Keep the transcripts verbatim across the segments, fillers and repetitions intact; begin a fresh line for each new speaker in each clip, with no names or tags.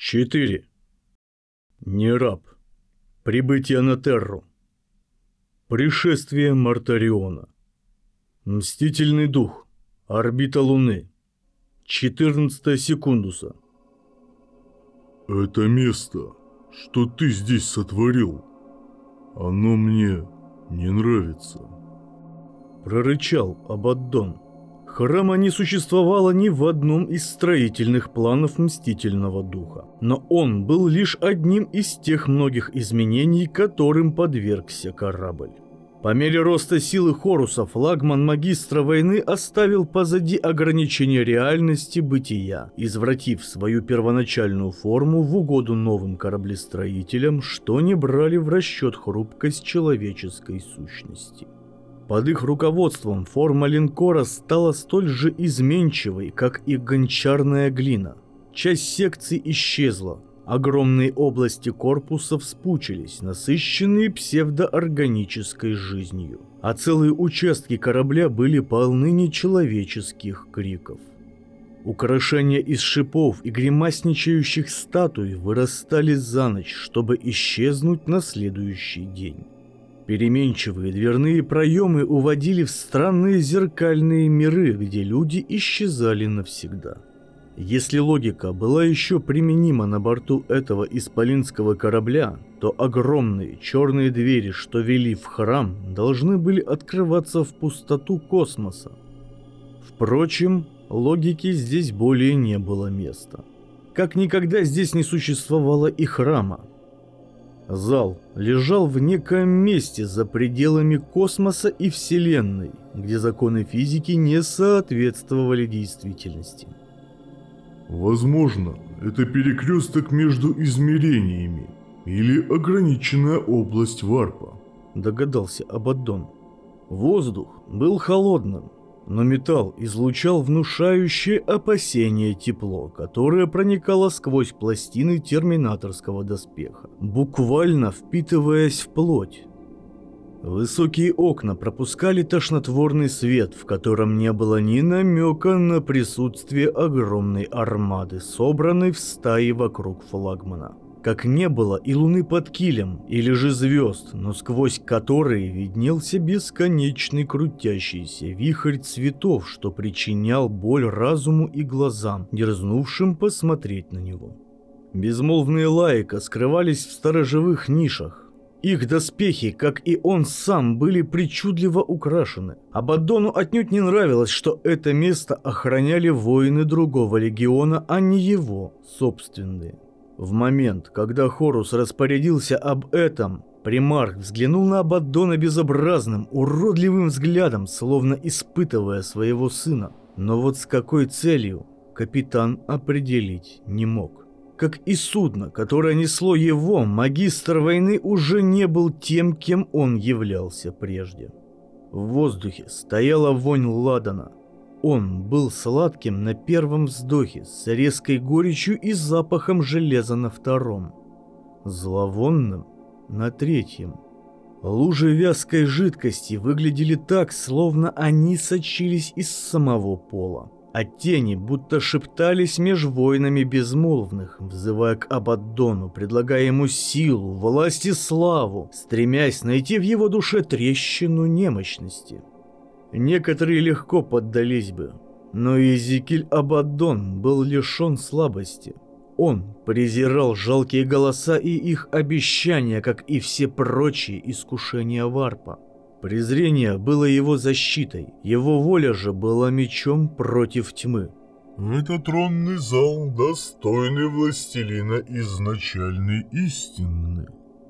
четыре. Нераб. Прибытие на Терру. Пришествие Мартариона. Мстительный дух. Орбита Луны. четырнадцатое секундуса.
Это место, что ты здесь сотворил, оно мне не нравится.
Прорычал Абаддон. Храма не существовало ни в одном из строительных планов Мстительного Духа, но он был лишь одним из тех многих изменений, которым подвергся корабль. По мере роста силы Хоруса флагман Магистра Войны оставил позади ограничения реальности бытия, извратив свою первоначальную форму в угоду новым кораблестроителям, что не брали в расчет хрупкость человеческой сущности. Под их руководством форма линкора стала столь же изменчивой, как и гончарная глина. Часть секций исчезла, огромные области корпуса вспучились, насыщенные псевдоорганической жизнью, а целые участки корабля были полны нечеловеческих криков. Украшения из шипов и гримасничающих статуй вырастали за ночь, чтобы исчезнуть на следующий день. Переменчивые дверные проемы уводили в странные зеркальные миры, где люди исчезали навсегда. Если логика была еще применима на борту этого исполинского корабля, то огромные черные двери, что вели в храм, должны были открываться в пустоту космоса. Впрочем, логике здесь более не было места. Как никогда здесь не существовало и храма. Зал лежал в неком месте за пределами космоса и Вселенной, где законы физики не соответствовали действительности.
Возможно, это перекресток между измерениями или ограниченная область варпа,
догадался Абаддон. Воздух был холодным, но металл излучал внушающее опасение тепло, которое проникало сквозь пластины терминаторского доспеха, буквально впитываясь в плоть. Высокие окна пропускали тошнотворный свет, в котором не было ни намека на присутствие огромной армады, собранной в стаи вокруг флагмана. Как не было и луны под килем, или же звезд, но сквозь которые виднелся бесконечный крутящийся вихрь цветов, что причинял боль разуму и глазам, дерзнувшим посмотреть на него. Безмолвные лаика скрывались в сторожевых нишах. Их доспехи, как и он сам, были причудливо украшены. Абаддону отнюдь не нравилось, что это место охраняли воины другого легиона, а не его собственные. В момент, когда Хорус распорядился об этом, примарх взглянул на Абаддона безобразным, уродливым взглядом, словно испытывая своего сына. Но вот с какой целью, капитан определить не мог. Как и судно, которое несло его, магистр войны уже не был тем, кем он являлся прежде. В воздухе стояла вонь ладана. Он был сладким на первом вздохе, с резкой горечью и запахом железа на втором, зловонным на третьем. Лужи вязкой жидкости выглядели так, словно они сочились из самого пола, а тени будто шептались меж воинами безмолвных, взывая к Абаддону, предлагая ему силу, власть и славу, стремясь найти в его душе трещину немощности. Некоторые легко поддались бы, но Иезекииль Абаддон был лишен слабости. Он презирал жалкие голоса и их обещания, как и все прочие искушения варпа. Презрение было его защитой, его воля же была мечом против тьмы.
Это тронный зал, достойный властелина изначальной истины,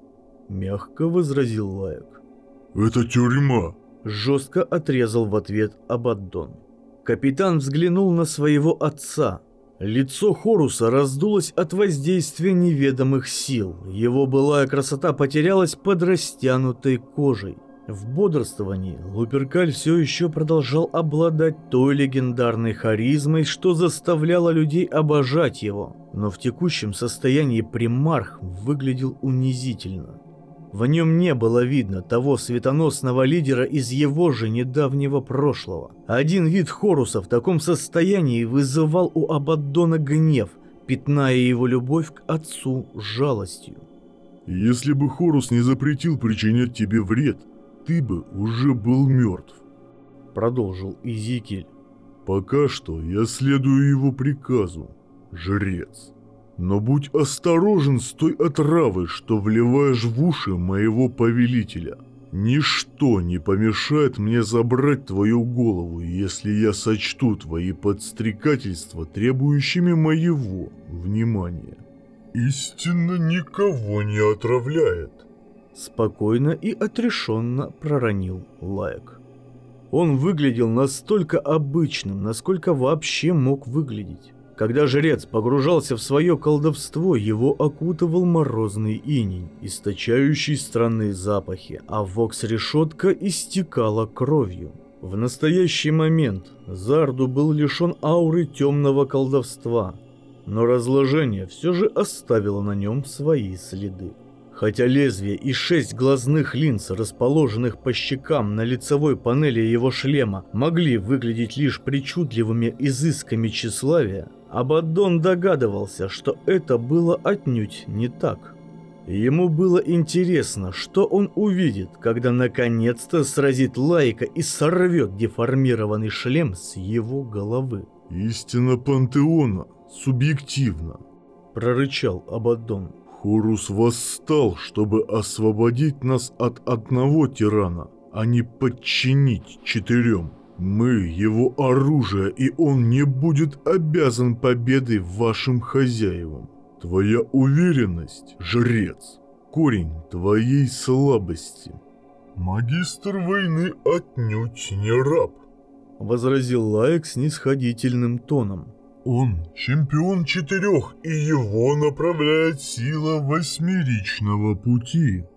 мягко возразил Лаик.
Это тюрьма.
Жестко отрезал в ответ Абаддон. Капитан взглянул на своего отца. Лицо Хоруса раздулось от воздействия неведомых сил. Его былая красота потерялась под растянутой кожей. В бодрствовании Луперкаль все еще продолжал обладать той легендарной харизмой, что заставляло людей обожать его. Но в текущем состоянии примарх выглядел унизительно. В нем не было видно того светоносного лидера из его же недавнего прошлого. Один вид Хоруса в таком состоянии вызывал у Абаддона гнев, пятная его любовь к отцу жалостью.
Если бы Хорус не запретил причинять тебе вред, ты бы уже был мертв.
Продолжил Изикиль.
Пока что я следую его приказу, жрец. Но будь осторожен с той отравой, что вливаешь в уши моего повелителя. Ничто не помешает мне забрать твою голову, если я сочту твои подстрекательства требующими моего внимания. Истина никого не отравляет.
Спокойно и отрешенно проронил Лаек. Он выглядел настолько обычным, насколько вообще мог выглядеть. Когда жрец погружался в свое колдовство, его окутывал морозный иней, источающий странные запахи, а вокс-решетка истекала кровью. В настоящий момент Зарду был лишен ауры темного колдовства, но разложение все же оставило на нем свои следы. Хотя лезвие и шесть глазных линз, расположенных по щекам на лицевой панели его шлема, могли выглядеть лишь причудливыми изысками тщеславия, Абаддон догадывался, что это было отнюдь не так. Ему было интересно, что он увидит, когда наконец-то сразит Лаика и сорвет деформированный шлем с его головы.
«Истина пантеона субъективна»,
— прорычал Абаддон.
«Хорус восстал, чтобы освободить нас от одного тирана, а не подчинить четырем. Мы его оружие, и он не будет обязан победой вашим хозяевам. Твоя уверенность, жрец, корень твоей слабости». «Магистр войны отнюдь не раб»,
— возразил Лаек снисходительным тоном.
«Он чемпион четырех, и его направляет сила восьмеричного пути».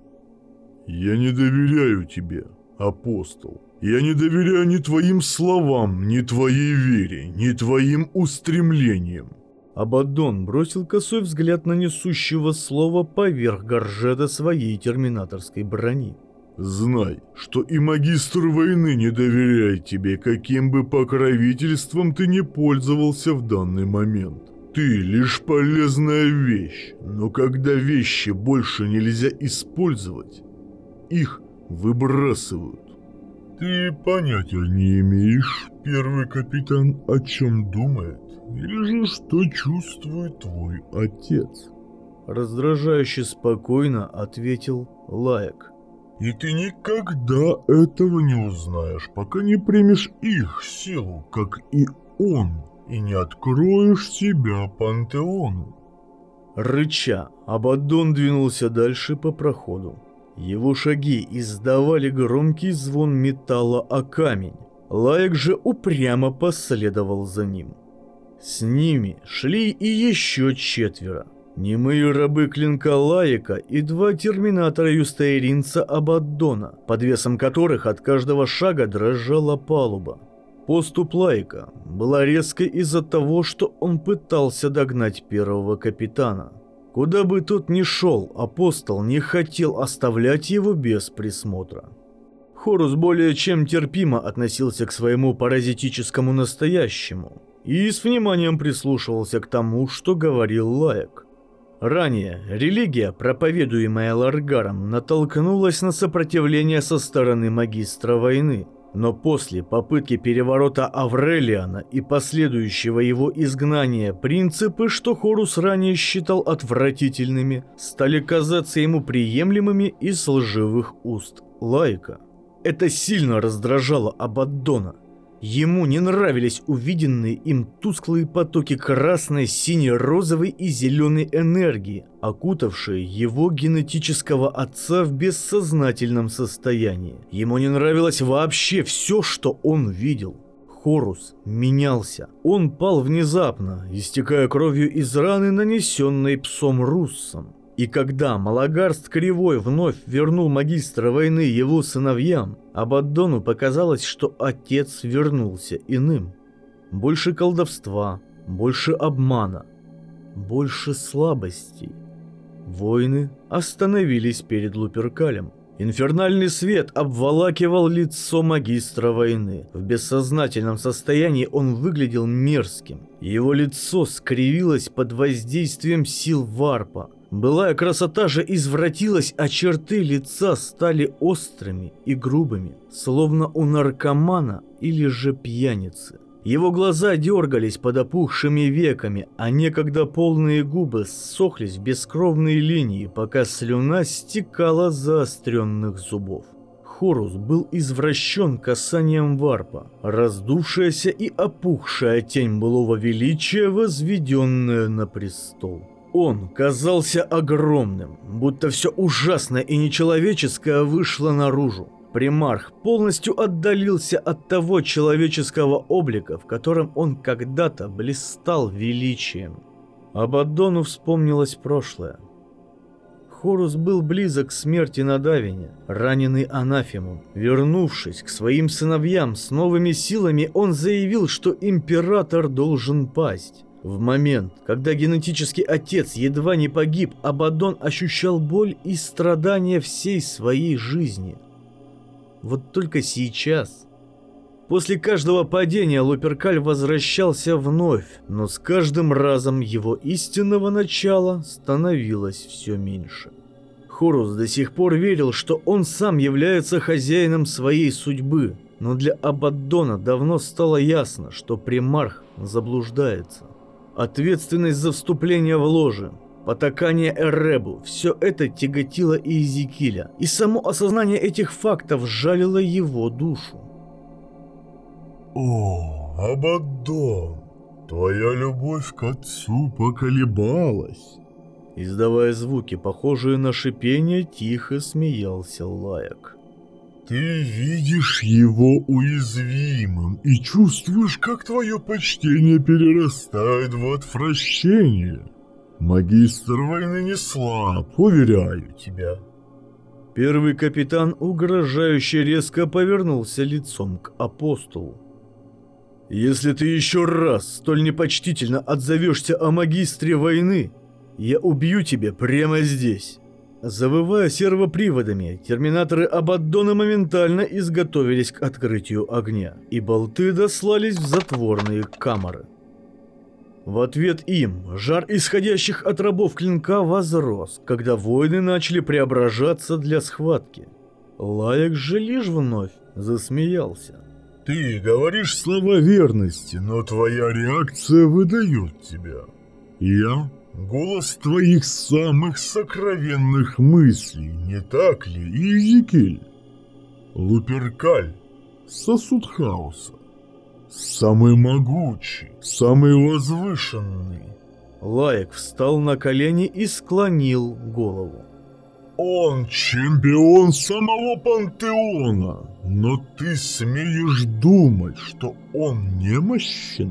«Я не доверяю тебе, апостол. Я не доверяю ни твоим словам, ни твоей вере, ни твоим устремлениям».
Абаддон бросил косой взгляд на несущего слова поверх горжета своей терминаторской брони.
«Знай, что и магистр войны не доверяет тебе, каким бы покровительством ты не пользовался в данный момент. Ты лишь полезная вещь, но когда вещи больше нельзя использовать, их выбрасывают». «Ты понятия не имеешь, первый капитан, о чем думает, или же что чувствует твой отец?»
Раздражающе спокойно ответил Лаек.
«И ты никогда этого не узнаешь, пока не примешь их силу, как и он, и не откроешь себя пантеону».
Рыча, Абаддон двинулся дальше по проходу. Его шаги издавали громкий звон металла о камень. Лаек же упрямо последовал за ним. С ними шли и еще четверо. Немые рабы клинка Лаека и два терминатора юстаиринца Абаддона, под весом которых от каждого шага дрожала палуба. Поступь Лаека была резкой из-за того, что он пытался догнать первого капитана. Куда бы тот ни шел, апостол не хотел оставлять его без присмотра. Хорус более чем терпимо относился к своему паразитическому настоящему и с вниманием прислушивался к тому, что говорил Лаек. Ранее религия, проповедуемая Ларгаром, натолкнулась на сопротивление со стороны магистра войны, но после попытки переворота Аврелиана и последующего его изгнания принципы, что Хорус ранее считал отвратительными, стали казаться ему приемлемыми из лживых уст Лаека. Это сильно раздражало Абаддона. Ему не нравились увиденные им тусклые потоки красной, синей, розовой и зеленой энергии, окутавшие его генетического отца в бессознательном состоянии. Ему не нравилось вообще все, что он видел. Хорус менялся. Он пал внезапно, истекая кровью из раны, нанесенной псом Руссом. И когда Малагарст Кривой вновь вернул магистра войны его сыновьям, Абаддону показалось, что отец вернулся иным. Больше колдовства, больше обмана, больше слабостей. Воины остановились перед Луперкалем. Инфернальный свет обволакивал лицо магистра войны. В бессознательном состоянии он выглядел мерзким. Его лицо скривилось под воздействием сил варпа. Былая красота же извратилась, а черты лица стали острыми и грубыми, словно у наркомана или же пьяницы. Его глаза дергались под опухшими веками, а некогда полные губы ссохлись в бескровные линии, пока слюна стекала с заостренных зубов. Хорус был извращен касанием варпа, раздувшаяся и опухшая тень былого величия, возведенная на престол. Он казался огромным, будто все ужасное и нечеловеческое вышло наружу. Примарх полностью отдалился от того человеческого облика, в котором он когда-то блистал величием. Абаддону вспомнилось прошлое. Хорус был близок к смерти на Давине, раненый анафемом. Вернувшись к своим сыновьям с новыми силами, он заявил, что император должен пасть. В момент, когда генетический отец едва не погиб, Абаддон ощущал боль и страдания всей своей жизни. Вот только сейчас. После каждого падения Луперкаль возвращался вновь, но с каждым разом его истинного начала становилось все меньше. Хорус до сих пор верил, что он сам является хозяином своей судьбы, но для Абаддона давно стало ясно, что примарх заблуждается. Ответственность за вступление в ложе, потакание Эребу – все это тяготило и Эзекииля, и само осознание этих фактов жалило его душу.
О, Абаддон, твоя любовь к отцу поколебалась.
Издавая звуки, похожие на шипение, тихо смеялся Лаек.
Ты видишь его уязвимым и чувствуешь, как твое почтение перерастает в отвращение. Магистр войны не слаб, уверяю тебя.
Первый капитан угрожающе резко повернулся лицом к апостолу. «Если ты еще раз столь непочтительно отзовешься о магистре войны, я убью тебя прямо здесь». Завывая сервоприводами, терминаторы Абаддона моментально изготовились к открытию огня, и болты дослались в затворные камеры. В ответ им жар исходящих от рабов клинка возрос, когда воины начали преображаться для схватки. Лаек же лишь вновь засмеялся.
Ты говоришь слова верности, но твоя реакция выдает тебя. Я — голос твоих самых сокровенных мыслей, не так ли, Эзекииль? Луперкаль — сосуд хаоса. Самый могучий, самый возвышенный.
Лаек встал на колени и склонил голову.
Он чемпион самого пантеона, но ты смеешь думать, что он немощен?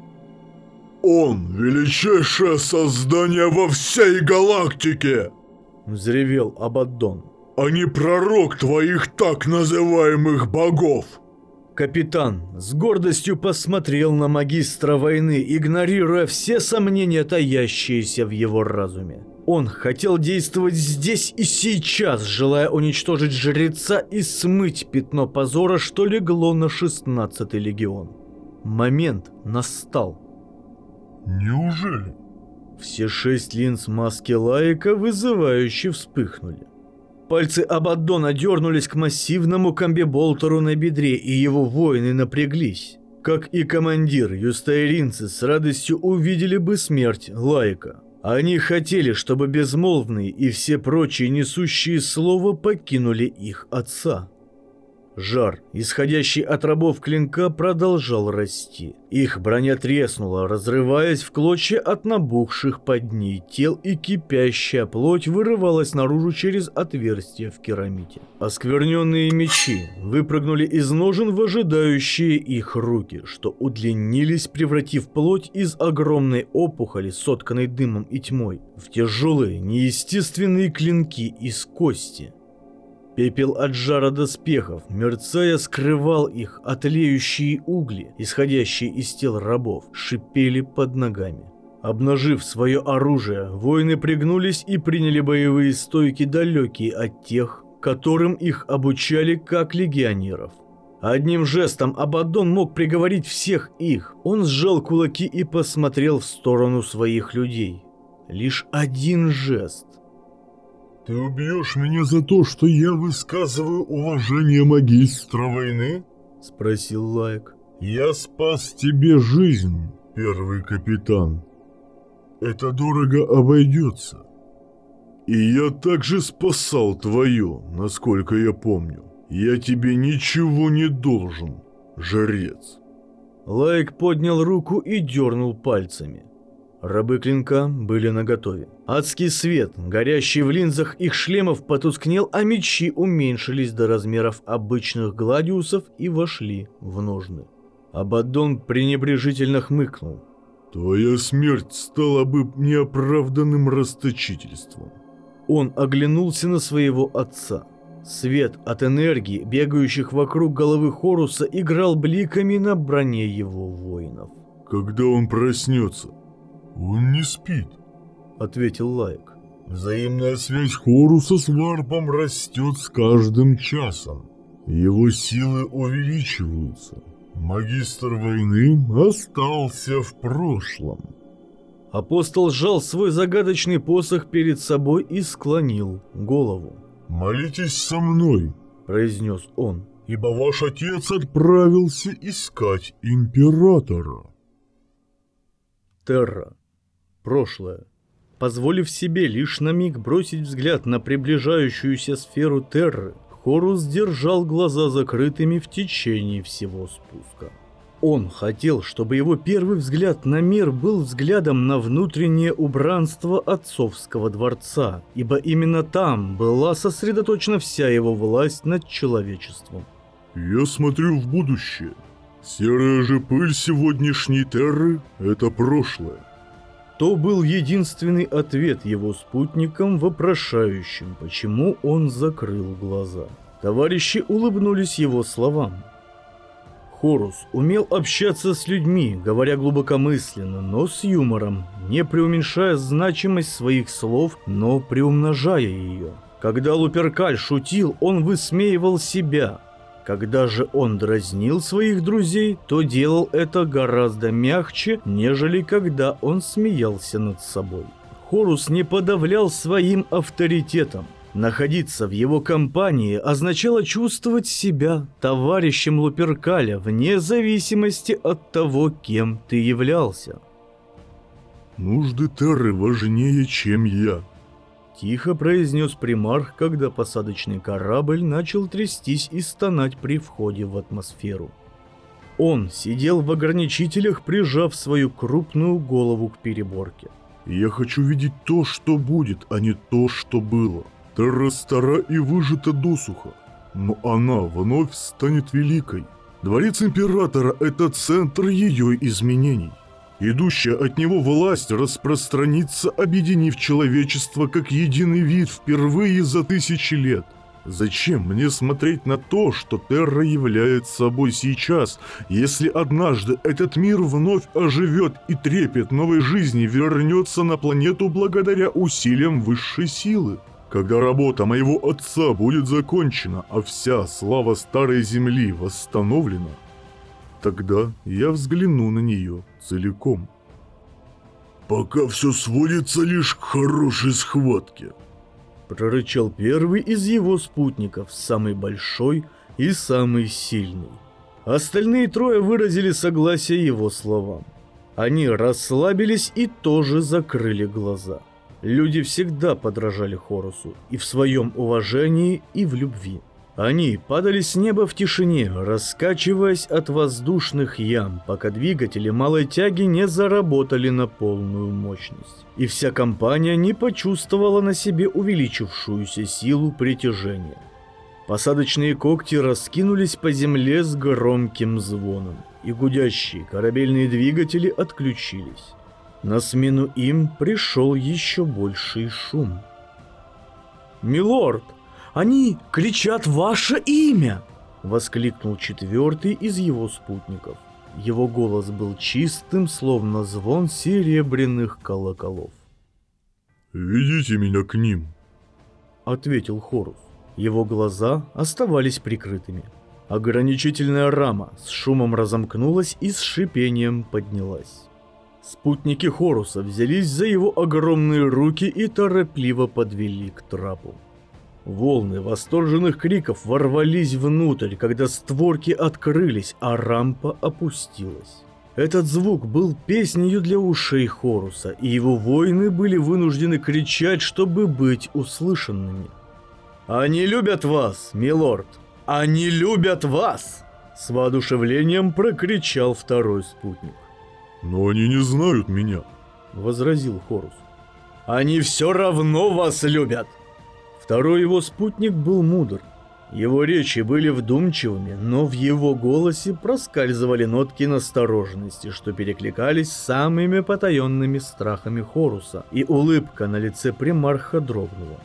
Он величайшее создание во всей галактике!
Взревел Абаддон.
А не пророк твоих так называемых богов!
Капитан с гордостью посмотрел на магистра войны, игнорируя все сомнения, таящиеся в его разуме. Он хотел действовать здесь и сейчас, желая уничтожить жреца и смыть пятно позора, что легло на шестнадцатый легион. Момент настал.
Неужели?
Все шесть линз маски Лаека вызывающе вспыхнули. Пальцы Абаддона дернулись к массивному комбиболтеру на бедре, и его воины напряглись. Как и командир, юстаиринцы с радостью увидели бы смерть Лаека. Они хотели, чтобы безмолвные и все прочие несущие слово покинули их отца. Жар, исходящий от рабов клинка, продолжал расти. Их броня треснула, разрываясь в клочья от набухших под ней тел, и кипящая плоть вырывалась наружу через отверстия в керамите. Оскверненные мечи выпрыгнули из ножен в ожидающие их руки, что удлинились, превратив плоть из огромной опухоли, сотканной дымом и тьмой, в тяжелые, неестественные клинки из кости. Пепел от жара доспехов, мерцая, скрывал их, а тлеющие угли, исходящие из тел рабов, шипели под ногами. Обнажив свое оружие, воины пригнулись и приняли боевые стойки, далекие от тех, которым их обучали как легионеров. Одним жестом Абаддон мог приговорить всех их. Он сжал кулаки и посмотрел в сторону своих людей. Лишь один жест.
«Ты убьешь меня за то, что я высказываю уважение магистра войны?» —
спросил Лайк.
«Я спас тебе жизнь, первый капитан. Это дорого обойдется. И я также спасал твою, насколько я помню. Я тебе ничего не должен, жрец».
Лайк поднял руку и дернул пальцами. Рабы клинка были наготове. Адский свет, горящий в линзах их шлемов, потускнел, а мечи уменьшились до размеров обычных гладиусов и вошли в ножны. Абаддон пренебрежительно хмыкнул.
«Твоя смерть стала бы неоправданным расточительством».
Он оглянулся на своего отца. Свет от энергии, бегающих вокруг головы Хоруса, играл бликами на броне его воинов.
«Когда он проснется?» «Он не спит», —
ответил Лайк.
«Взаимная связь Хоруса с Варпом растет с каждым часом. Его силы увеличиваются. Магистр войны остался в прошлом».
Апостол сжал свой загадочный посох перед собой и склонил голову.
«Молитесь со мной», —
произнес он,
— «ибо ваш отец отправился искать императора».
Терра. Прошлое. Позволив себе лишь на миг бросить взгляд на приближающуюся сферу Терры, Хорус держал глаза закрытыми в течение всего спуска. Он хотел, чтобы его первый взгляд на мир был взглядом на внутреннее убранство отцовского дворца, ибо именно там была сосредоточена вся его власть над человечеством.
«Я смотрю в будущее. Серая же пыль сегодняшней Терры — это прошлое».
То был единственный ответ его спутникам, вопрошающим, почему он закрыл глаза. Товарищи улыбнулись его словам. Хорус умел общаться с людьми, говоря глубокомысленно, но с юмором, не преуменьшая значимость своих слов, но приумножая ее. Когда Луперкаль шутил, он высмеивал себя. Когда же он дразнил своих друзей, то делал это гораздо мягче, нежели когда он смеялся над собой. Хорус не подавлял своим авторитетом. Находиться в его компании означало чувствовать себя товарищем Луперкаля вне зависимости от того, кем ты являлся.
«Нужды Терры важнее, чем я»,
— тихо произнес примарх, когда посадочный корабль начал трястись и стонать при входе в атмосферу. Он сидел в ограничителях, прижав свою крупную голову к переборке.
«Я хочу видеть то, что будет, а не то, что было. Терра стара и выжата досуха, но она вновь станет великой. Дворец Императора — это центр ее изменений. Идущая от него власть распространится, объединив человечество как единый вид впервые за тысячи лет. Зачем мне смотреть на то, что Терра является собой сейчас, если однажды этот мир вновь оживет и трепет новой жизни вернется на планету благодаря усилиям высшей силы? Когда работа моего отца будет закончена, а вся слава Старой Земли восстановлена, тогда я взгляну на нее целиком. Пока все сводится лишь к хорошей схватке»,
— прорычал первый из его спутников, самый большой и самый сильный. Остальные трое выразили согласие его словам. Они расслабились и тоже закрыли глаза. Люди всегда подражали Хорусу и в своем уважении, и в любви. Они падали с неба в тишине, раскачиваясь от воздушных ям, пока двигатели малой тяги не заработали на полную мощность. И вся компания не почувствовала на себе увеличившуюся силу притяжения. Посадочные когти раскинулись по земле с громким звоном, и гудящие корабельные двигатели отключились. На смену им пришел еще больший шум. «Милорд! Они кричат ваше имя!» — воскликнул четвертый из его спутников. Его голос был чистым, словно звон серебряных колоколов.
«Ведите меня к ним»,
— ответил Хорус. Его глаза оставались прикрытыми. Ограничительная рама с шумом разомкнулась и с шипением поднялась. Спутники Хоруса взялись за его огромные руки и торопливо подвели к трапу. Волны восторженных криков ворвались внутрь, когда створки открылись, а рампа опустилась. Этот звук был песнью для ушей Хоруса, и его воины были вынуждены кричать, чтобы быть услышанными. «Они любят вас, милорд! Они любят вас!» С воодушевлением прокричал второй спутник.
«Но они не знают меня»,
— возразил Хорус. «Они все равно вас любят!» Второй его спутник был мудр. Его речи были вдумчивыми, но в его голосе проскальзывали нотки настороженности, что перекликались с самыми потаенными страхами Хоруса, и улыбка на лице примарха дрогнула.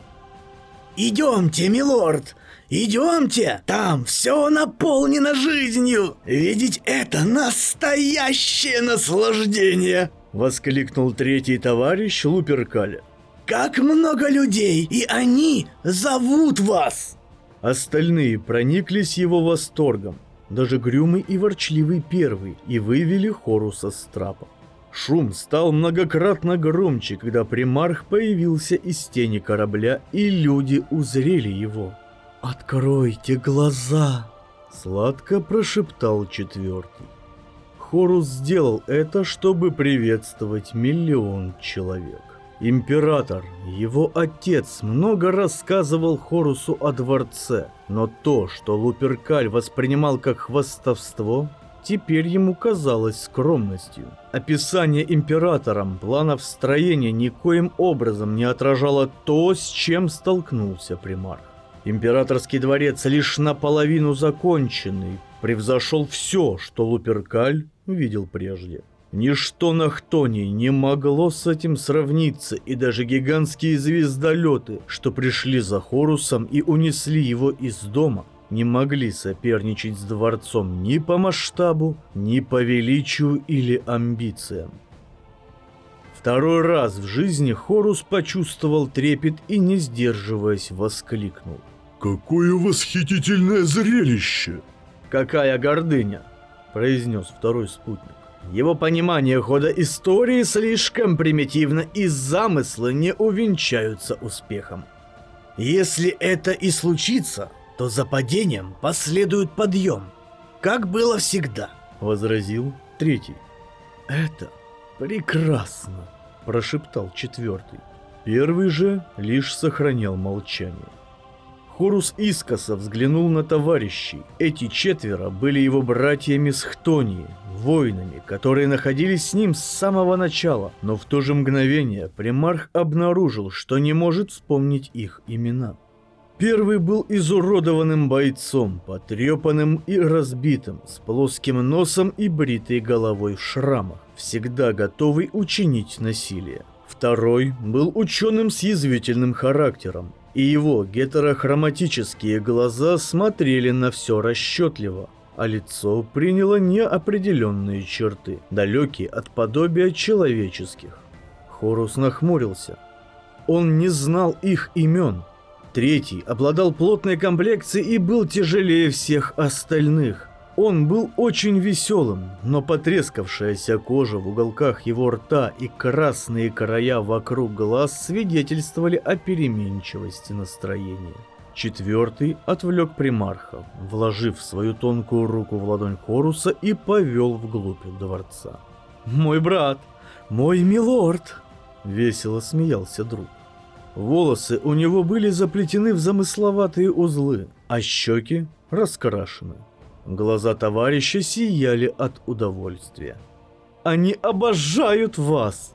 «Идемте, милорд, идемте! Там все наполнено жизнью! Видеть это настоящее наслаждение!»
— воскликнул третий товарищ Луперкаля.
«Как много людей, и они зовут вас!»
Остальные прониклись его восторгом, даже Грюмый и Ворчливый первый, и вывели Хоруса с трапа. Шум стал многократно громче, когда примарх появился из тени корабля, и люди узрели его. «Откройте глаза!» — сладко прошептал четвертый. Хорус сделал это, чтобы приветствовать миллион человек. Император, его отец, много рассказывал Хорусу о дворце, но то, что Луперкаль воспринимал как хвастовство, теперь ему казалось скромностью. Описание императором планов строения никоим образом не отражало то, с чем столкнулся примарх. Императорский дворец, лишь наполовину законченный, превзошел все, что Луперкаль видел прежде. Ничто на Хтонии не могло с этим сравниться, и даже гигантские звездолеты, что пришли за Хорусом и унесли его из дома, не могли соперничать с дворцом ни по масштабу, ни по величию или амбициям. Второй раз в жизни Хорус почувствовал трепет и, не сдерживаясь, воскликнул.
«Какое восхитительное зрелище!»
«Какая гордыня!» – произнес второй спутник. Его понимание хода истории слишком примитивно, и замыслы не увенчаются успехом.
Если это и случится, то за падением последует подъем, как было всегда,
— возразил третий. «Это прекрасно!» — прошептал четвертый. Первый же лишь сохранял молчание. Хорус искоса взглянул на товарищей. Эти четверо были его братьями с Хтонии, воинами, которые находились с ним с самого начала, но в то же мгновение примарх обнаружил, что не может вспомнить их имена. Первый был изуродованным бойцом, потрепанным и разбитым, с плоским носом и бритой головой в шрамах, всегда готовый учинить насилие. Второй был ученым с язвительным характером, и его гетерохроматические глаза смотрели на все расчетливо, а лицо приняло неопределенные черты, далекие от подобия человеческих. Хорус нахмурился. Он не знал их имен. Третий обладал плотной комплекцией и был тяжелее всех остальных. Он был очень веселым, но потрескавшаяся кожа в уголках его рта и красные края вокруг глаз свидетельствовали о переменчивости настроения. Четвертый отвлек примарха, вложив свою тонкую руку в ладонь Хоруса и повел вглубь дворца. «Мой брат! Мой милорд!» — весело смеялся друг. Волосы у него были заплетены в замысловатые узлы, а щеки раскрашены. Глаза товарища сияли от удовольствия. «Они обожают вас!»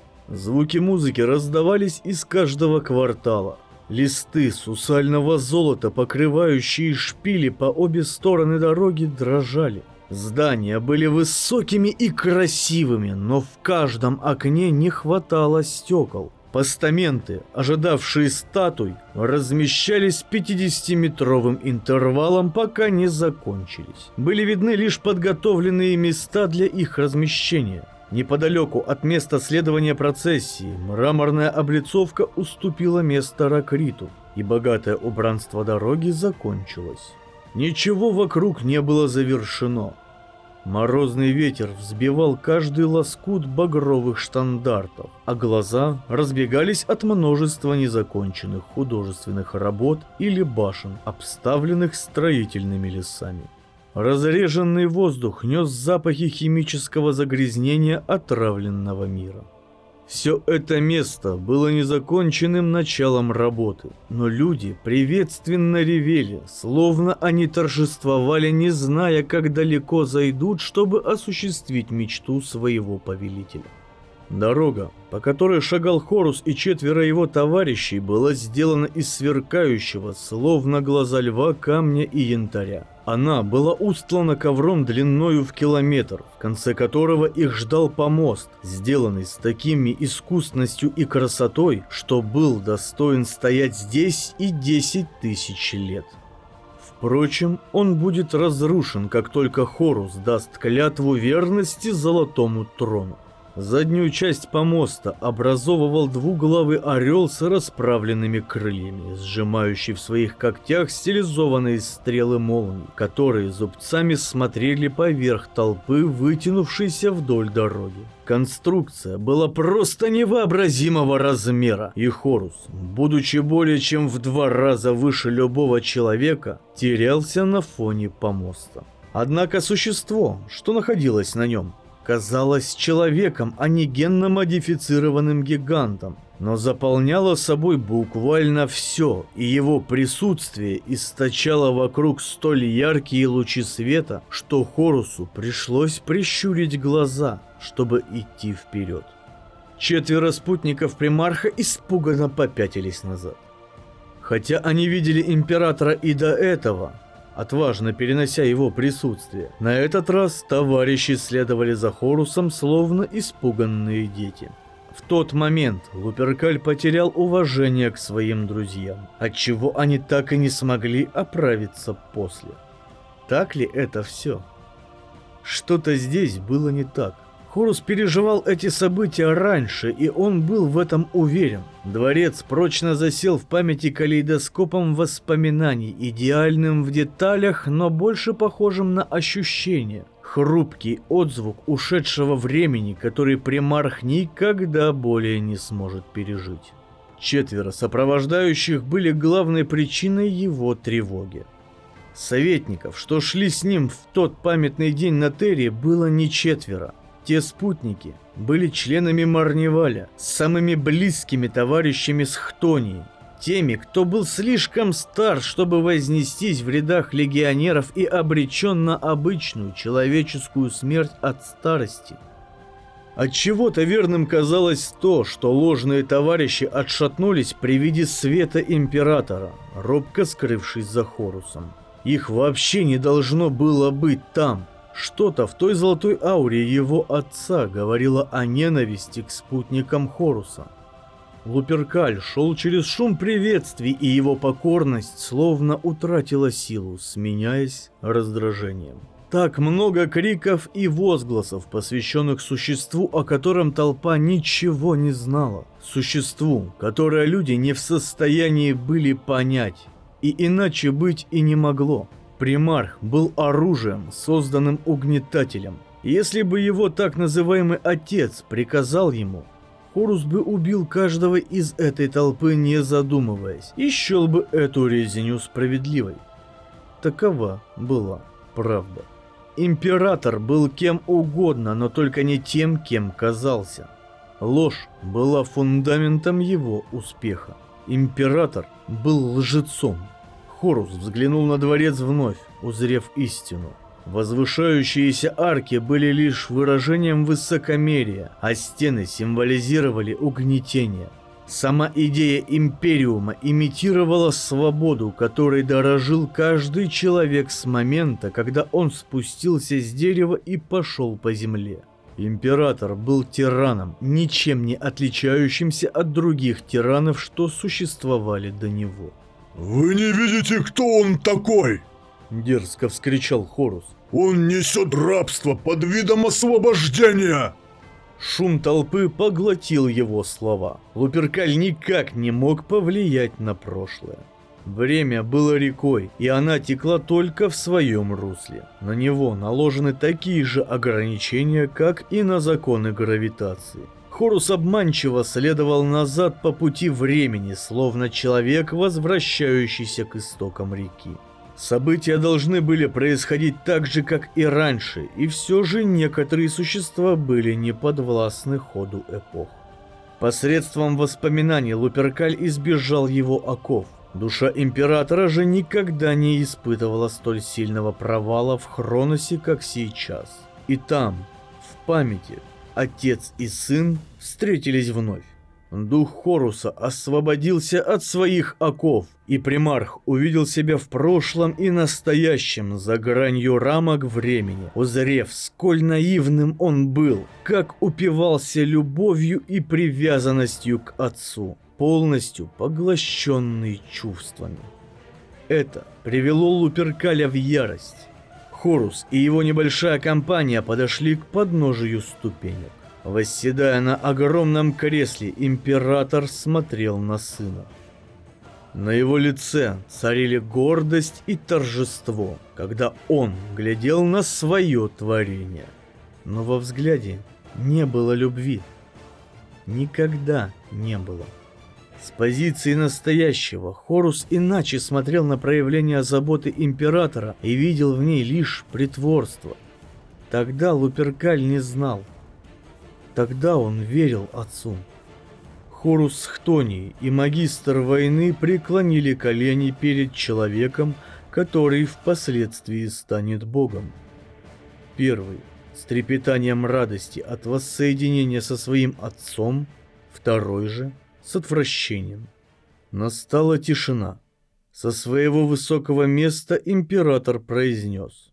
Звуки музыки раздавались из каждого квартала. Листы сусального золота, покрывающие шпили по обе стороны дороги, дрожали. Здания были высокими и красивыми, но в каждом окне не хватало стекол. Постаменты, ожидавшие статуй, размещались пятидесятиметровым интервалом, пока не закончились. Были видны лишь подготовленные места для их размещения. Неподалеку от места следования процессии мраморная облицовка уступила место ракриту. и богатое убранство дороги закончилось. Ничего вокруг не было завершено. Морозный ветер взбивал каждый лоскут багровых штандартов, а глаза разбегались от множества незаконченных художественных работ или башен, обставленных строительными лесами. Разреженный воздух нес запахи химического загрязнения отравленного мира. Все это место было незаконченным началом работы, но люди приветственно ревели, словно они торжествовали, не зная, как далеко зайдут, чтобы осуществить мечту своего повелителя. Дорога, по которой шагал Хорус и четверо его товарищей, была сделана из сверкающего, словно глаза льва, камня и янтаря. Она была устлана ковром длиною в километр, в конце которого их ждал помост, сделанный с такими искусностью и красотой, что был достоин стоять здесь и десять тысяч лет. Впрочем, он будет разрушен, как только Хорус даст клятву верности Золотому Трону. Заднюю часть помоста образовывал двуглавый орел с расправленными крыльями, сжимающий в своих когтях стилизованные стрелы молний, которые зубцами смотрели поверх толпы, вытянувшейся вдоль дороги. Конструкция была просто невообразимого размера, и Хорус, будучи более чем в два раза выше любого человека, терялся на фоне помоста. Однако существо, что находилось на нем, казалось человеком, а не генно-модифицированным гигантом, но заполняло собой буквально все, и его присутствие источало вокруг столь яркие лучи света, что Хорусу пришлось прищурить глаза, чтобы идти вперед. Четверо спутников примарха испуганно попятились назад. Хотя они видели императора и до этого, отважно перенося его присутствие, на этот раз товарищи следовали за Хорусом, словно испуганные дети. В тот момент Луперкаль потерял уважение к своим друзьям, отчего они так и не смогли оправиться после. Так ли это все? Что-то здесь было не так. Хорус переживал эти события раньше, и он был в этом уверен. Дворец прочно засел в памяти калейдоскопом воспоминаний, идеальным в деталях, но больше похожим на ощущение. Хрупкий отзвук ушедшего времени, который примарх никогда более не сможет пережить. Четверо сопровождающих были главной причиной его тревоги. Советников, что шли с ним в тот памятный день на Терре, было не четверо. Те спутники были членами Марневаля, самыми близкими товарищами с Хтонией, теми, кто был слишком стар, чтобы вознестись в рядах легионеров и обречен на обычную человеческую смерть от старости. Отчего-то верным казалось то, что ложные товарищи отшатнулись при виде света императора, робко скрывшись за Хорусом. Их вообще не должно было быть там. Что-то в той золотой ауре его отца говорило о ненависти к спутникам Хоруса. Луперкаль шел через шум приветствий, и его покорность словно утратила силу, сменяясь раздражением. Так много криков и возгласов, посвященных существу, о котором толпа ничего не знала. Существу, которое люди не в состоянии были понять, и иначе быть и не могло. Примарх был оружием, созданным угнетателем. Если бы его так называемый отец приказал ему, Хорус бы убил каждого из этой толпы, не задумываясь, и счел бы эту резню справедливой. Такова была правда. Император был кем угодно, но только не тем, кем казался. Ложь была фундаментом его успеха. Император был лжецом. Хорус взглянул на дворец вновь, узрев истину. Возвышающиеся арки были лишь выражением высокомерия, а стены символизировали угнетение. Сама идея Империума имитировала свободу, которой дорожил каждый человек с момента, когда он спустился с дерева и пошел по земле. Император был тираном, ничем не отличающимся от других тиранов, что существовали до него.
«Вы не видите, кто он такой?»
— дерзко вскричал Хорус.
«Он несет рабство под видом освобождения!»
Шум толпы поглотил его слова. Луперкаль никак не мог повлиять на прошлое. Время было рекой, и она текла только в своем русле. На него наложены такие же ограничения, как и на законы гравитации. Хорус обманчиво следовал назад по пути времени, словно человек, возвращающийся к истокам реки. События должны были происходить так же, как и раньше, и все же некоторые существа были не подвластны ходу эпох. Посредством воспоминаний Луперкаль избежал его оков. Душа Императора же никогда не испытывала столь сильного провала в Хроносе, как сейчас. И там, в памяти, отец и сын встретились вновь. Дух Хоруса освободился от своих оков, и примарх увидел себя в прошлом и настоящем за гранью рамок времени, узрев, сколь наивным он был, как упивался любовью и привязанностью к отцу, полностью поглощенный чувствами. Это привело Луперкаля в ярость. Хорус и его небольшая компания подошли к подножию ступенек. Восседая на огромном кресле, император смотрел на сына. На его лице царили гордость и торжество, когда он глядел на свое творение. Но во взгляде не было любви. Никогда не было. С позиции настоящего Хорус иначе смотрел на проявление заботы императора и видел в ней лишь притворство. Тогда Луперкаль не знал. Тогда он верил отцу. Хорус Хтонии и магистр войны преклонили колени перед человеком, который впоследствии станет богом. Первый с трепетанием радости от воссоединения со своим отцом, второй же с отвращением. Настала тишина. Со своего высокого места император произнес: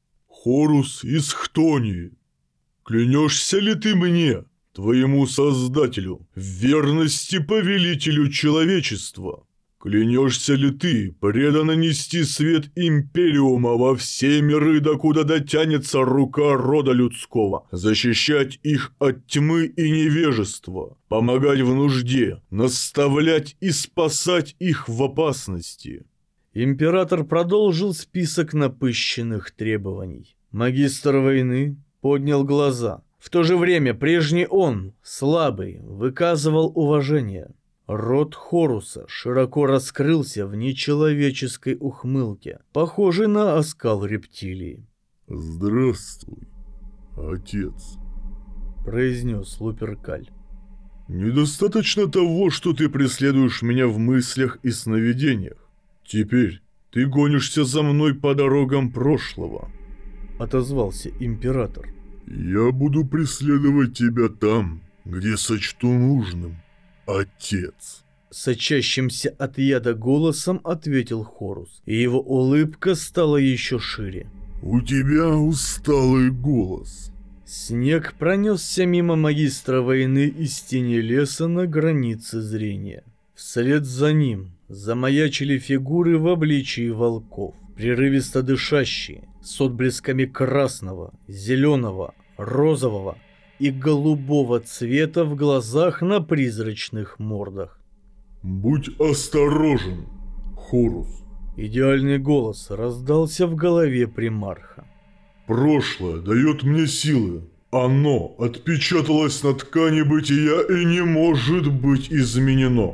«Хорус из Хтонии, клянешься ли ты мне, твоему создателю, в верности повелителю человечества? Клянешься ли ты преданно нести свет Империума во все миры, докуда дотянется рука рода людского, защищать их от тьмы и невежества, помогать в нужде, наставлять и спасать их в опасности?»
Император продолжил список напыщенных требований. Магистр войны поднял глаза. В то же время прежний он, слабый, выказывал уважение. Рот Хоруса широко раскрылся в нечеловеческой ухмылке, похожей на оскал рептилии.
«Здравствуй, отец»,
— произнес Луперкаль.
«Недостаточно того, что ты преследуешь меня в мыслях и сновидениях. Теперь ты гонишься за мной по дорогам прошлого»,
— отозвался император.
«Я буду преследовать тебя там, где сочту нужным, отец», —
сочащимся от яда голосом ответил Хорус, и его улыбка стала еще шире.
«У тебя усталый голос».
Снег пронесся мимо магистра войны из тени леса на границе зрения. Вслед за ним замаячили фигуры в обличии волков, прерывисто дышащие, с отблесками красного, зеленого, розового и голубого цвета в глазах на призрачных мордах.
«Будь осторожен, Хорус!»
Идеальный голос раздался в голове примарха.
«Прошлое дает мне силы. Оно отпечаталось на ткани бытия и не может быть изменено.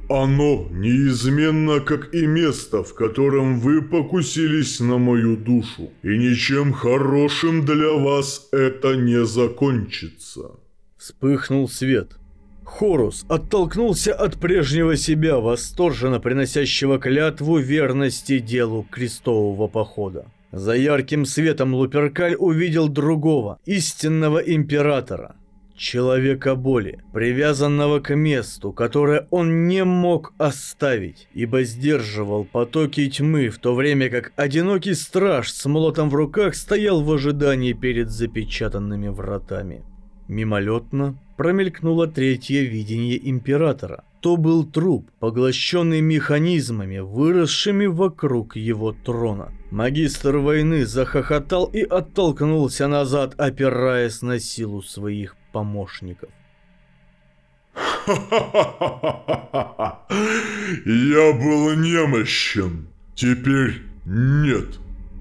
Оно неизменно, как и место, в котором вы покусились на мою душу. И ничем хорошим для вас это не закончится».
Вспыхнул свет. Хорус оттолкнулся от прежнего себя, восторженно приносящего клятву верности делу крестового похода. За ярким светом Луперкаль увидел другого, истинного императора. Человека боли, привязанного к месту, которое он не мог оставить, ибо сдерживал потоки тьмы, в то время как одинокий страж с молотом в руках стоял в ожидании перед запечатанными вратами. Мимолетно промелькнуло третье видение императора. То был труп, поглощенный механизмами, выросшими вокруг его трона. Магистр войны захохотал и оттолкнулся назад, опираясь на силу своих помощников.
Я был немощен, теперь нет.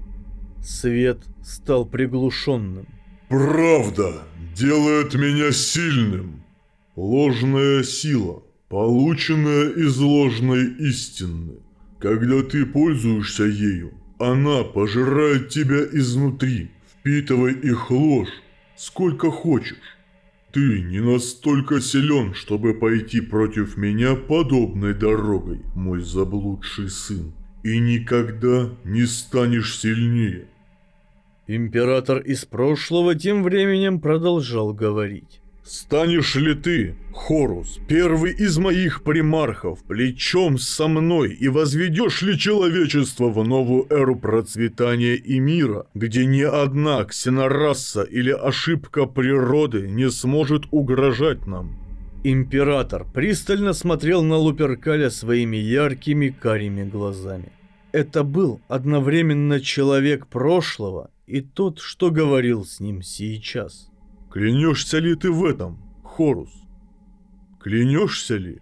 Свет стал приглушенным.
Правда делает меня сильным. Ложная сила, полученная из ложной истины. Когда ты пользуешься ею, она пожирает тебя изнутри. Впитывай их ложь сколько хочешь. Ты не настолько силен, чтобы пойти против меня подобной дорогой, мой заблудший сын, и никогда не станешь сильнее.
Император из прошлого тем временем продолжал говорить. «Станешь ли ты, Хорус, первый из моих примархов, плечом со мной, и возведешь ли человечество в новую эру процветания и мира, где ни одна ксенораса или ошибка природы не сможет угрожать нам?» Император пристально смотрел на Луперкаля своими яркими карими глазами. Это был одновременно человек прошлого и тот, что говорил с ним сейчас. «Клянешься ли ты в этом, Хорус? Клянешься ли?»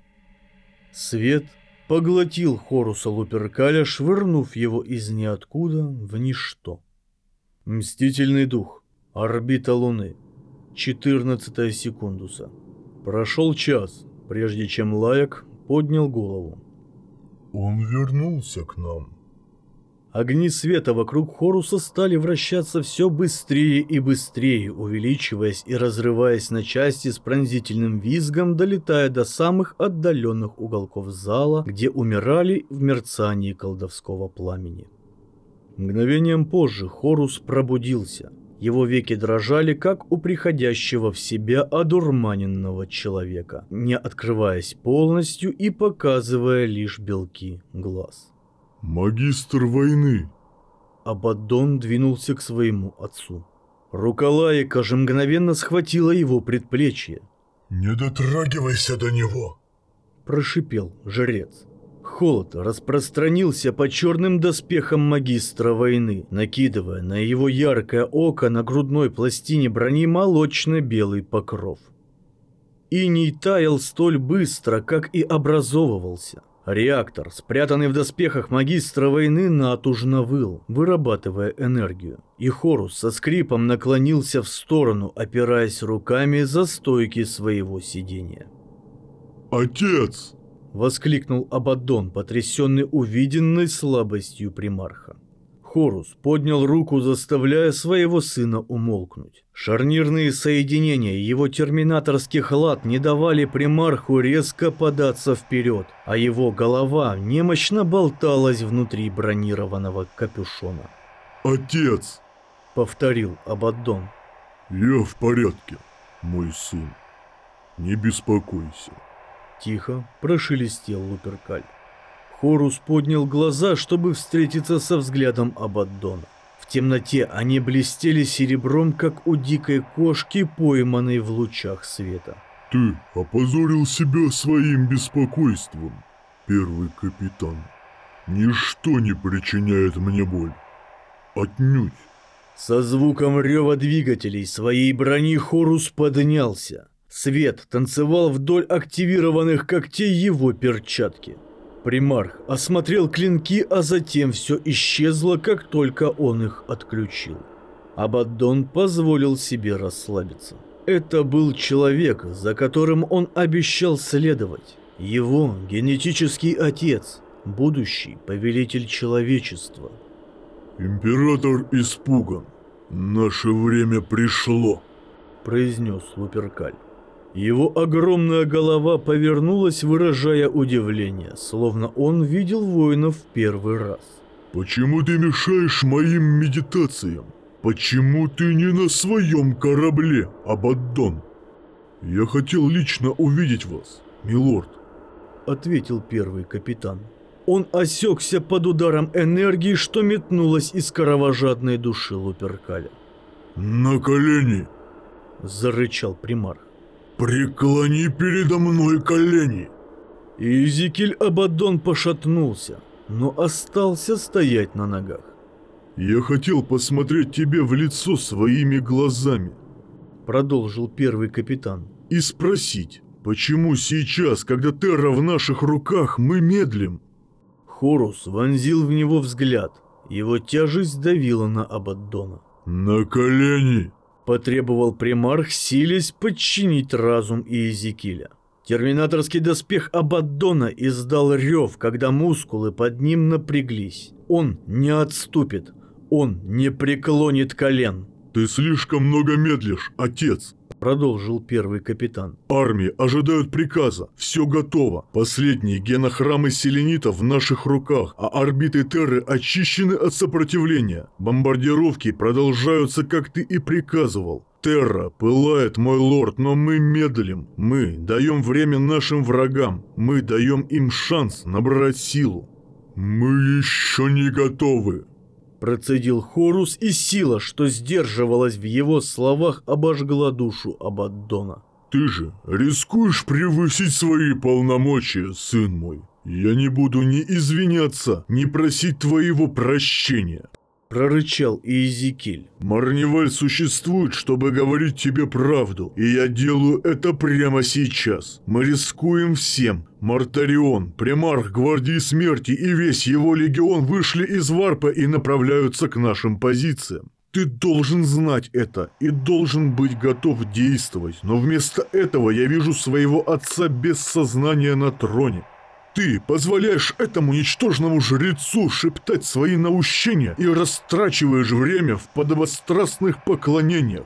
Свет поглотил Хоруса Луперкаля, швырнув его из ниоткуда в ничто. Мстительный дух. Орбита Луны. четырнадцатая секундуса. Прошел час, прежде чем Лаяк поднял голову.
Он вернулся к нам.
Огни света вокруг Хоруса стали вращаться все быстрее и быстрее, увеличиваясь и разрываясь на части с пронзительным визгом, долетая до самых отдаленных уголков зала, где умирали в мерцании колдовского пламени. Мгновением позже Хорус пробудился. Его веки дрожали, как у приходящего в себя одурманенного человека, не открываясь полностью и показывая лишь белки глаз.
«Магистр войны!»
Абаддон двинулся к своему отцу. Рука Лаика же мгновенно схватила его предплечье.
«Не дотрагивайся до него!»
Прошипел жрец. Холод распространился по черным доспехам магистра войны, накидывая на его яркое око на грудной пластине брони молочно-белый покров. Иней таял столь быстро, как и образовывался. Реактор, спрятанный в доспехах магистра войны, натужно выл, вырабатывая энергию. И Хорус со скрипом наклонился в сторону, опираясь руками за стойки своего сидения.
«Отец!»
— воскликнул Абаддон, потрясенный увиденной слабостью примарха. Хорус поднял руку, заставляя своего сына умолкнуть. Шарнирные соединения его терминаторских лад не давали примарху резко податься вперед, а его голова немощно болталась внутри бронированного капюшона.
«Отец!»
— повторил Абаддон.
«Я в порядке, мой сын. Не беспокойся».
Тихо прошелестел Луперкаль. Хорус поднял глаза, чтобы встретиться со взглядом Абаддона. В темноте они блестели серебром, как у дикой кошки, пойманной в лучах света.
«Ты опозорил себя своим беспокойством, первый капитан. Ничто не причиняет мне боль. Отнюдь».
Со звуком рева двигателей своей брони Хорус поднялся. Свет танцевал вдоль активированных когтей его перчатки. Примарх осмотрел клинки, а затем все исчезло, как только он их отключил. Абаддон позволил себе расслабиться. Это был человек, за которым он обещал следовать. Его генетический отец, будущий повелитель человечества.
«Император испуган. Наше время пришло»,
— произнес Луперкаль. Его огромная голова повернулась, выражая удивление, словно он видел воинов в первый раз.
«Почему ты мешаешь моим медитациям? Почему ты не на своем корабле, Абаддон? Я хотел лично увидеть вас, милорд»,
— ответил первый капитан. Он осекся под ударом энергии, что метнулась из кровожадной души Луперкаля.
«На колени!»
— зарычал примарх.
«Преклони передо мной колени!»
Изикель Абаддон пошатнулся, но остался стоять на ногах.
«Я хотел посмотреть тебе в лицо своими глазами».
продолжил первый капитан.
И спросить, почему сейчас, когда Терра в наших руках, мы медлим?
Хорус вонзил в него взгляд. Его тяжесть давила на Абаддона.
«На колени!»
— потребовал примарх, силясь подчинить разум Иезекииля. Терминаторский доспех Абаддона издал рев, когда мускулы под ним напряглись. Он не отступит, он не преклонит колен.
«Ты слишком много медлишь, отец!» —
продолжил первый капитан.
«Армии ожидают приказа, все готово. Последние генохрамы селенитов в наших руках, а орбиты Терры очищены от сопротивления. Бомбардировки продолжаются, как ты и приказывал. Терра пылает, мой лорд, но мы медлим. Мы даем время нашим врагам. Мы даем им шанс набрать силу. Мы еще не готовы!»
Процедил Хорус, и сила, что сдерживалась в его словах, обожгла душу Абаддона.
«Ты же рискуешь превысить свои полномочия, сын мой. Я не буду ни извиняться, ни просить твоего прощения», —
прорычал Иезекииль.
«Марниваль существует, чтобы говорить тебе правду, и я делаю это прямо сейчас. Мы рискуем всем. Мартарион, примарх Гвардии Смерти и весь его легион вышли из варпа и направляются к нашим позициям. Ты должен знать это и должен быть готов действовать, но вместо этого я вижу своего отца без сознания на троне. Ты позволяешь этому ничтожному жрецу шептать свои наущения и растрачиваешь время в подобострастных поклонениях.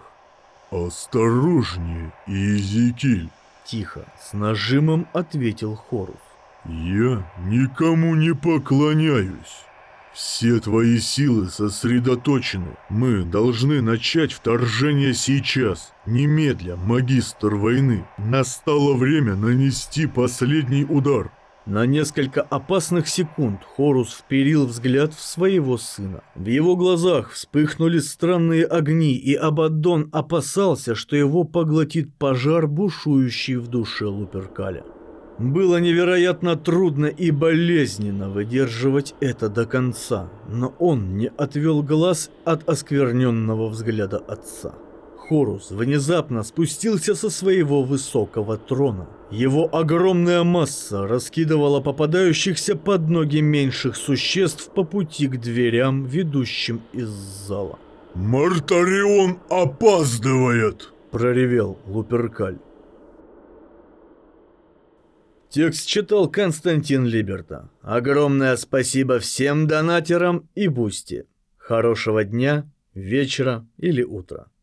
Осторожнее, Иезекииль.
Тихо, с нажимом ответил Хорус.
«Я никому не поклоняюсь. Все твои силы сосредоточены. Мы должны начать вторжение сейчас. Немедля, магистр войны. Настало время нанести последний удар».
На несколько опасных секунд Хорус вперил взгляд в своего сына. В его глазах вспыхнули странные огни, и Абаддон опасался, что его поглотит пожар, бушующий в душе Луперкаля. Было невероятно трудно и болезненно выдерживать это до конца, но он не отвел глаз от оскверненного взгляда отца. Хорус внезапно спустился со своего высокого трона. Его огромная масса раскидывала попадающихся под ноги меньших существ по пути к дверям, ведущим из зала.
«Мартарион опаздывает!» –
проревел Луперкаль. Текст читал Константин Либерта. Огромное спасибо всем донатерам и Бусти. Хорошего дня, вечера или утра.